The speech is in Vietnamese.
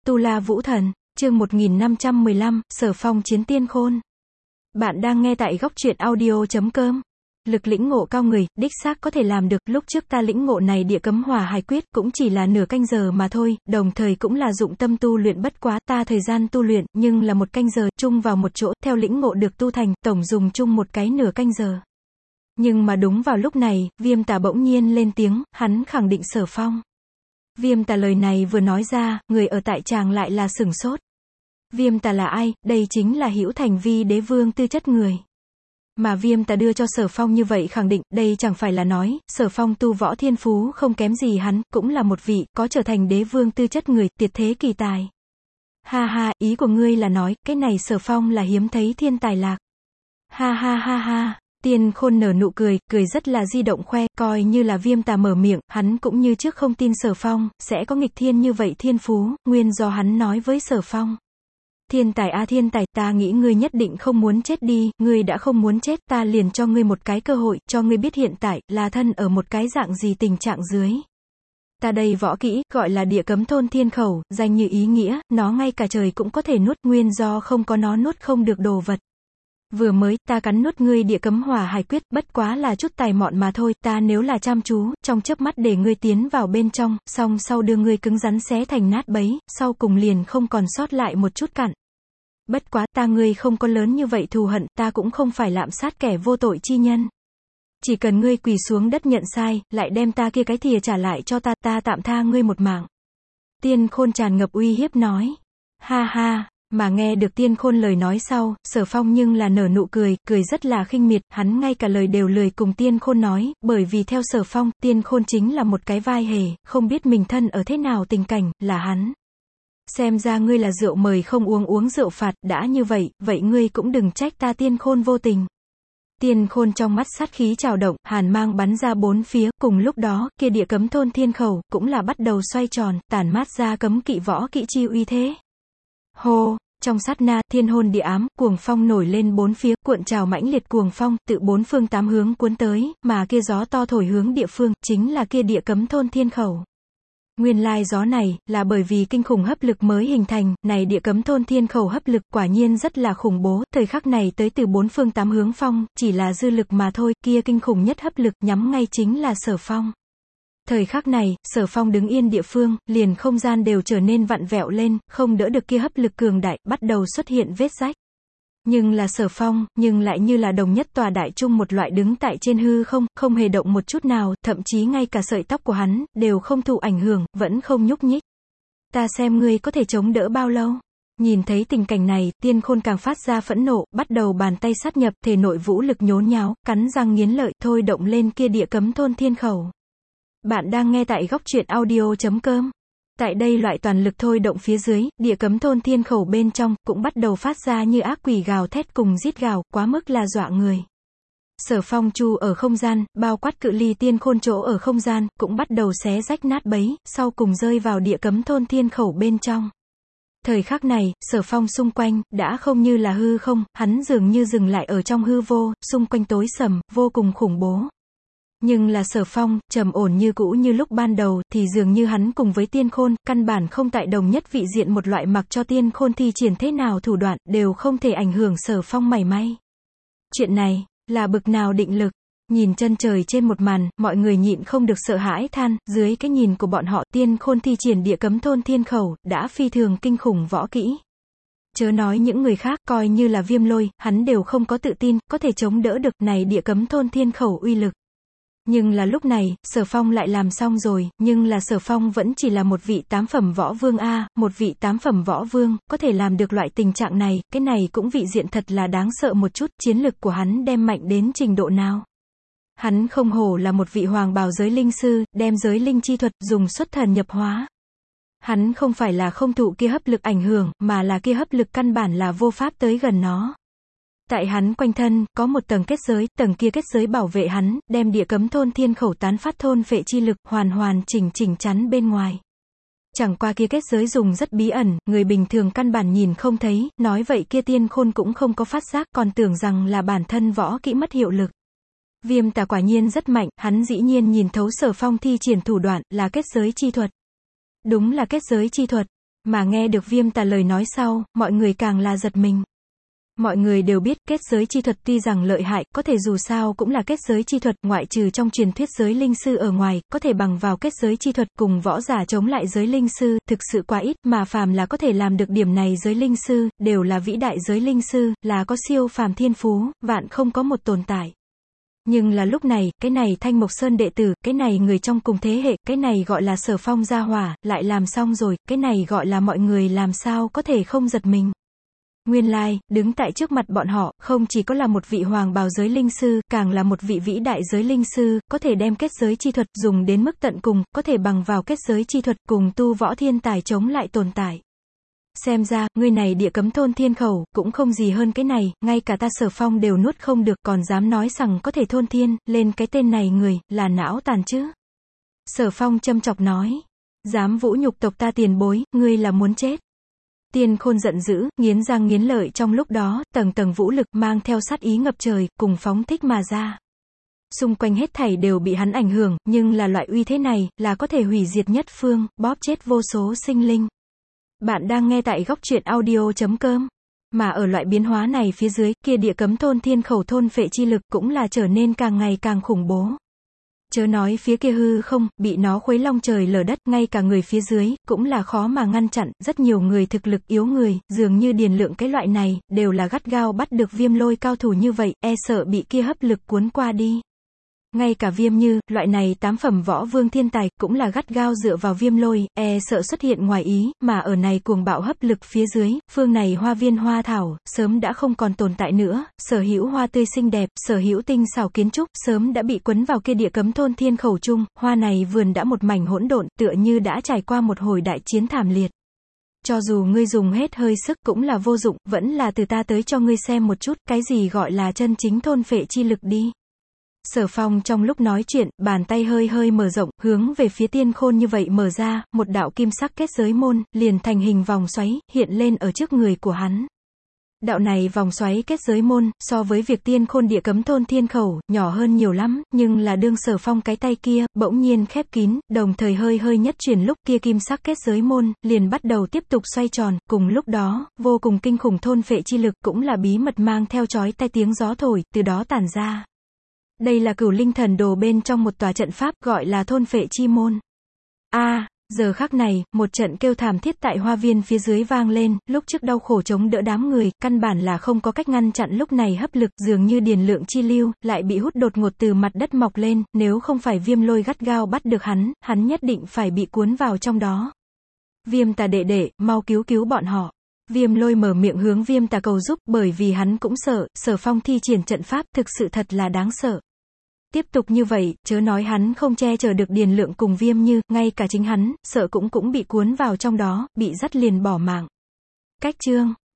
Tu La Vũ Thần, chương 1515, Sở Phong chiến tiên khôn. Bạn đang nghe tại góc truyện audio.com. Lực lĩnh ngộ cao người, đích xác có thể làm được. Lúc trước ta lĩnh ngộ này địa cấm hỏa hải quyết cũng chỉ là nửa canh giờ mà thôi, đồng thời cũng là dụng tâm tu luyện, bất quá ta thời gian tu luyện nhưng là một canh giờ, chung vào một chỗ, theo lĩnh ngộ được tu thành, tổng dùng chung một cái nửa canh giờ. Nhưng mà đúng vào lúc này, Viêm Tà bỗng nhiên lên tiếng, hắn khẳng định Sở Phong. Viêm Tà lời này vừa nói ra, người ở tại tràng lại là sửng sốt. Viêm Tà là ai? Đây chính là Hữu Thành Vi đế vương tư chất người. Mà Viêm Tà đưa cho Sở Phong như vậy khẳng định, đây chẳng phải là nói, Sở Phong tu võ thiên phú không kém gì hắn, cũng là một vị, có trở thành đế vương tư chất người, tuyệt thế kỳ tài. Ha ha, ý của ngươi là nói, cái này Sở Phong là hiếm thấy thiên tài lạc. Ha ha ha ha. Tiên Khôn nở nụ cười, cười rất là di động khoe, coi như là Viêm Tà mở miệng, hắn cũng như trước không tin Sở Phong sẽ có nghịch thiên như vậy thiên phú, nguyên do hắn nói với Sở Phong. Thiên tài a thiên tài, ta nghĩ ngươi nhất định không muốn chết đi, ngươi đã không muốn chết, ta liền cho ngươi một cái cơ hội, cho ngươi biết hiện tại, là thân ở một cái dạng gì tình trạng dưới. Ta đây võ kỹ, gọi là địa cấm thôn thiên khẩu, danh như ý nghĩa, nó ngay cả trời cũng có thể nuốt, nguyên do không có nó nuốt không được đồ vật. Vừa mới, ta cắn nuốt ngươi địa cấm hỏa hải quyết, bất quá là chút tài mọn mà thôi, ta nếu là chăm chú, trong chớp mắt để ngươi tiến vào bên trong, xong sau đưa ngươi cứng rắn xé thành nát bấy, sau cùng liền không còn sót lại một chút cặn. Bất quá, ta ngươi không có lớn như vậy thù hận, ta cũng không phải lạm sát kẻ vô tội chi nhân. Chỉ cần ngươi quỳ xuống đất nhận sai, lại đem ta kia cái thìa trả lại cho ta, ta tạm tha ngươi một mạng. Tiên Khôn tràn ngập uy hiếp nói. Ha ha. Mà nghe được Tiên Khôn lời nói sau, Sở Phong nhưng là nở nụ cười, cười rất là khinh miệt, hắn ngay cả lời đều lười cùng Tiên Khôn nói, bởi vì theo Sở Phong, Tiên Khôn chính là một cái vai hề, không biết mình thân ở thế nào tình cảnh, là hắn. Xem ra ngươi là rượu mời không uống, uống rượu phạt, đã như vậy, vậy ngươi cũng đừng trách ta Tiên Khôn vô tình. Tiên Khôn trong mắt sát khí trào động, hàn mang bắn ra bốn phía, cùng lúc đó, kia địa cấm thôn thiên khẩu, cũng là bắt đầu xoay tròn, tản mát ra cấm kỵ võ kỵ chi uy thế. Hô, trong sát na, thiên hôn địa ám, cuồng phong nổi lên bốn phía, cuộn trào mãnh liệt cuồng phong, tự bốn phương tám hướng cuốn tới, mà kia gió to thổi hướng địa phương, chính là kia địa cấm thôn thiên khẩu. Nguyên lai gió này, là bởi vì kinh khủng hấp lực mới hình thành, này địa cấm thôn thiên khẩu hấp lực quả nhiên rất là khủng bố, thời khắc này tới từ bốn phương tám hướng phong, chỉ là dư lực mà thôi, kia kinh khủng nhất hấp lực nhắm ngay chính là Sở Phong. Thời khắc này, Sở Phong đứng yên địa phương, liền không gian đều trở nên vặn vẹo lên, không đỡ được kia hấp lực cường đại, bắt đầu xuất hiện vết rách. Nhưng là Sở Phong, nhưng lại như là đồng nhất tòa đại trung một loại đứng tại trên hư không, không hề động một chút nào, thậm chí ngay cả sợi tóc của hắn, đều không thụ ảnh hưởng, vẫn không nhúc nhích. Ta xem ngươi có thể chống đỡ bao lâu? Nhìn thấy tình cảnh này, Tiên Khôn càng phát ra phẫn nộ, bắt đầu bàn tay sát nhập, thể nội vũ lực nhốn nháo, cắn răng nghiến lợi, thôi động lên kia địa cấm thôn thiên khẩu. Bạn đang nghe tại góc truyện audio.com. Tại đây loại toàn lực thôi động phía dưới, địa cấm thôn thiên khẩu bên trong, cũng bắt đầu phát ra như ác quỷ gào thét cùng rít gào, quá mức là dọa người. Sở Phong chu ở không gian, bao quát cự ly Tiên Khôn chỗ ở không gian, cũng bắt đầu xé rách nát bấy, sau cùng rơi vào địa cấm thôn thiên khẩu bên trong. Thời khắc này, Sở Phong xung quanh, đã không như là hư không, hắn dường như dừng lại ở trong hư vô, xung quanh tối sầm, vô cùng khủng bố. Nhưng là Sở Phong, trầm ổn như cũ như lúc ban đầu, thì dường như hắn cùng với Tiên Khôn, căn bản không tại đồng nhất vị diện một loại, mặc cho Tiên Khôn thi triển thế nào thủ đoạn, đều không thể ảnh hưởng Sở Phong mảy may. Chuyện này, là bực nào định lực? Nhìn chân trời trên một màn, mọi người nhịn không được sợ hãi than, dưới cái nhìn của bọn họ, Tiên Khôn thi triển địa cấm thôn thiên khẩu, đã phi thường kinh khủng võ kỹ. Chớ nói những người khác, coi như là Viêm Lôi, hắn đều không có tự tin, có thể chống đỡ được này địa cấm thôn thiên khẩu uy lực. Nhưng là lúc này, Sở Phong lại làm xong rồi, nhưng là Sở Phong vẫn chỉ là một vị 8 phẩm võ vương a, một vị 8 phẩm võ vương, có thể làm được loại tình trạng này, cái này cũng vị diện thật là đáng sợ một chút, chiến lực của hắn đem mạnh đến trình độ nào. Hắn không hổ là một vị hoàng bào giới linh sư, đem giới linh chi thuật, dùng xuất thần nhập hóa. Hắn không phải là không thụ kia hấp lực ảnh hưởng, mà là kia hấp lực căn bản là vô pháp tới gần nó. Tại hắn quanh thân, có một tầng kết giới, tầng kia kết giới bảo vệ hắn, đem địa cấm thôn thiên khẩu tán phát thôn phệ chi lực, hoàn chỉnh chắn bên ngoài. Chẳng qua kia kết giới dùng rất bí ẩn, người bình thường căn bản nhìn không thấy, nói vậy kia Tiên Khôn cũng không có phát giác, còn tưởng rằng là bản thân võ kỹ mất hiệu lực. Viêm Tà quả nhiên rất mạnh, hắn dĩ nhiên nhìn thấu Sở Phong thi triển thủ đoạn, là kết giới chi thuật. Đúng là kết giới chi thuật. Mà nghe được Viêm Tà lời nói sau, mọi người càng là giật mình. Mọi người đều biết kết giới chi thuật tuy rằng lợi hại, có thể dù sao cũng là kết giới chi thuật, ngoại trừ trong truyền thuyết giới linh sư ở ngoài, có thể bằng vào kết giới chi thuật cùng võ giả chống lại giới linh sư, thực sự quá ít, mà phàm là có thể làm được điểm này giới linh sư, đều là vĩ đại giới linh sư, là có siêu phàm thiên phú, vạn không có một tồn tại. Nhưng là lúc này, cái này Thanh Mộc Sơn đệ tử, cái này người trong cùng thế hệ, cái này gọi là Sở Phong gia hỏa, lại làm xong rồi, cái này gọi là mọi người làm sao có thể không giật mình. Nguyên lai, đứng tại trước mặt bọn họ, không chỉ có là một vị hoàng bào giới linh sư, càng là một vị vĩ đại giới linh sư, có thể đem kết giới chi thuật dùng đến mức tận cùng, có thể bằng vào kết giới chi thuật cùng tu võ thiên tài chống lại tồn tại. Xem ra, người này địa cấm thôn thiên khẩu, cũng không gì hơn cái này, ngay cả ta Sở Phong đều nuốt không được, còn dám nói rằng có thể thôn thiên, lên cái tên này người, là não tàn chứ. Sở Phong châm chọc nói, dám vũ nhục tộc ta tiền bối, ngươi là muốn chết. Tiên Khôn giận dữ, nghiến răng nghiến lợi trong lúc đó, tầng tầng vũ lực mang theo sát ý ngập trời, cùng phóng thích mà ra. Xung quanh hết thảy đều bị hắn ảnh hưởng, nhưng là loại uy thế này, là có thể hủy diệt nhất phương, bóp chết vô số sinh linh. Bạn đang nghe tại góc truyện audio.com. Mà ở loại biến hóa này phía dưới, kia địa cấm thôn thiên khẩu thôn phệ chi lực cũng là trở nên càng ngày càng khủng bố. Chớ nói phía kia hư không, bị nó khuấy long trời lở đất, ngay cả người phía dưới, cũng là khó mà ngăn chặn, rất nhiều người thực lực yếu người, dường như Điền Lượng cái loại này, đều là gắt gao bắt được Viêm Lôi cao thủ như vậy, e sợ bị kia hấp lực cuốn qua đi. Ngay cả Viêm Như, loại này 8 phẩm võ vương thiên tài, cũng là gắt gao dựa vào Viêm Lôi, e sợ xuất hiện ngoài ý, mà ở này cuồng bạo hấp lực phía dưới, phương này hoa viên hoa thảo, sớm đã không còn tồn tại nữa, sở hữu hoa tươi xinh đẹp, sở hữu tinh xảo kiến trúc, sớm đã bị quấn vào kia địa cấm thôn thiên khẩu chung, hoa này vườn đã một mảnh hỗn độn, tựa như đã trải qua một hồi đại chiến thảm liệt. Cho dù ngươi dùng hết hơi sức cũng là vô dụng, vẫn là từ ta tới cho ngươi xem một chút, cái gì gọi là chân chính thôn phệ chi lực đi. Sở Phong trong lúc nói chuyện, bàn tay hơi hơi mở rộng, hướng về phía Tiên Khôn như vậy mở ra, một đạo kim sắc kết giới môn, liền thành hình vòng xoáy, hiện lên ở trước người của hắn. Đạo này vòng xoáy kết giới môn, so với việc Tiên Khôn địa cấm thôn thiên khẩu, nhỏ hơn nhiều lắm, nhưng là đương Sở Phong cái tay kia, bỗng nhiên khép kín, đồng thời hơi hơi nhất chuyển lúc kia kim sắc kết giới môn, liền bắt đầu tiếp tục xoay tròn, cùng lúc đó, vô cùng kinh khủng thôn phệ chi lực cũng là bí mật mang theo chói tai tiếng gió thổi, từ đó tản ra. Đây là Cửu Linh Thần Đồ bên trong một tòa trận pháp gọi là thôn phệ chi môn. Giờ khắc này, một trận kêu thảm thiết tại hoa viên phía dưới vang lên, lúc trước đau khổ chống đỡ đám người, căn bản là không có cách ngăn chặn lúc này hấp lực, dường như Điền Lượng chi lưu, lại bị hút đột ngột từ mặt đất mọc lên, nếu không phải Viêm Lôi gắt gao bắt được hắn nhất định phải bị cuốn vào trong đó. Viêm Tà đệ đệ, mau cứu cứu bọn họ. Viêm Lôi mở miệng hướng Viêm Tà cầu giúp, bởi vì hắn cũng sợ, Sở Phong thi triển trận pháp, thực sự thật là đáng sợ. Tiếp tục như vậy, chớ nói hắn không che chở được Điền Lượng cùng Viêm Như, ngay cả chính hắn, sợ cũng bị cuốn vào trong đó, bị dắt liền bỏ mạng. Cách chương